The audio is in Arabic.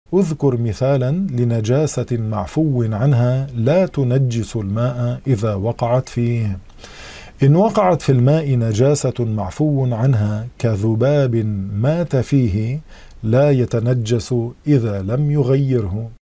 اذكر مثالا لنجاسة معفو عنها لا تنجس الماء إذا وقعت فيه. إن وقعت في الماء نجاسة معفو عنها كذباب مات فيه لا يتنجس إذا لم يغيره.